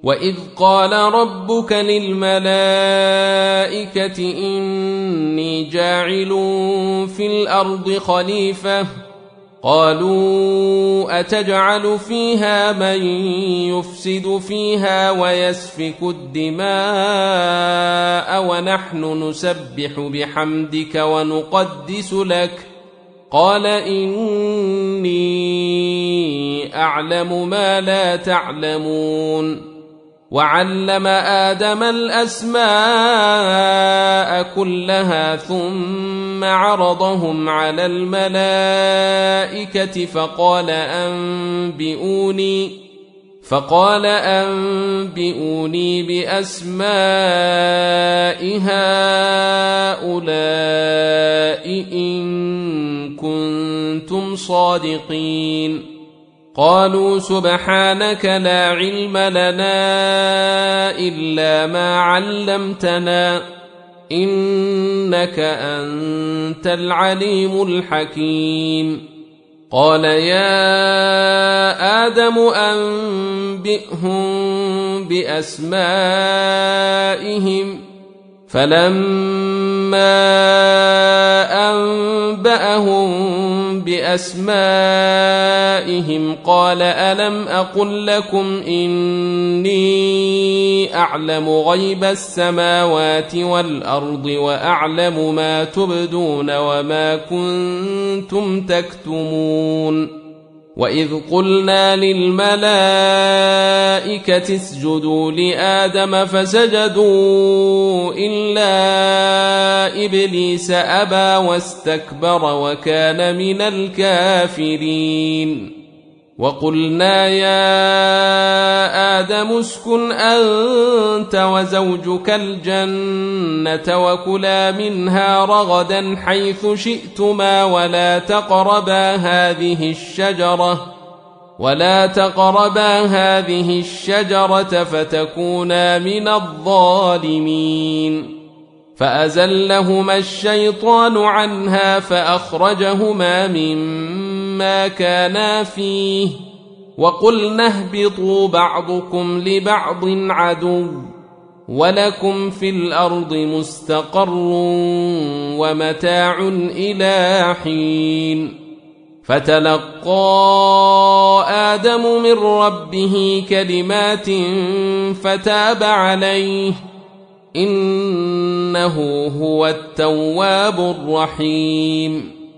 وإذ قال ربك للملائكة إني جاعل في الأرض خليفة قالوا أتجعل فيها من يفسد فيها ويسفك الدماء ونحن نسبح بحمدك ونقدس لك قال إني أعلم ما لا تعلمون وعلم آدم الأسماء كلها ثم عرضهم على الملائكة فقال أنبئوني بأسماء هؤلاء إن كنتم صادقين قالوا سبحانك لا علم لنا إلا ما علمتنا إنك أنت العليم الحكيم قال يا آدم أنبئهم بأسمائهم فلما أنبأهم بأسمائهم قال ألم أقل لكم إني أعلم غيب السماوات والأرض وأعلم ما تبدون وما كنتم تكتمون وإذ قلنا للملائكة اسجدوا لآدم فسجدوا إلا إبليس أبى واستكبر وكان من الكافرين وقلنا يا آدم اسكن أنت وزوجك الجنة وكلا منها رغدا حيث شئتما ولا تقربا هذه الشجرة فتكونا من الظالمين فأزلهما الشيطان عنها فأخرجهما مما كانا فيه وقلنا اهبطوا بعضكم لبعض عدو ولكم في الأرض مستقر ومتاع إلى حين فتلقى آدم من ربه كلمات فتاب عليه إنه هو التواب الرحيم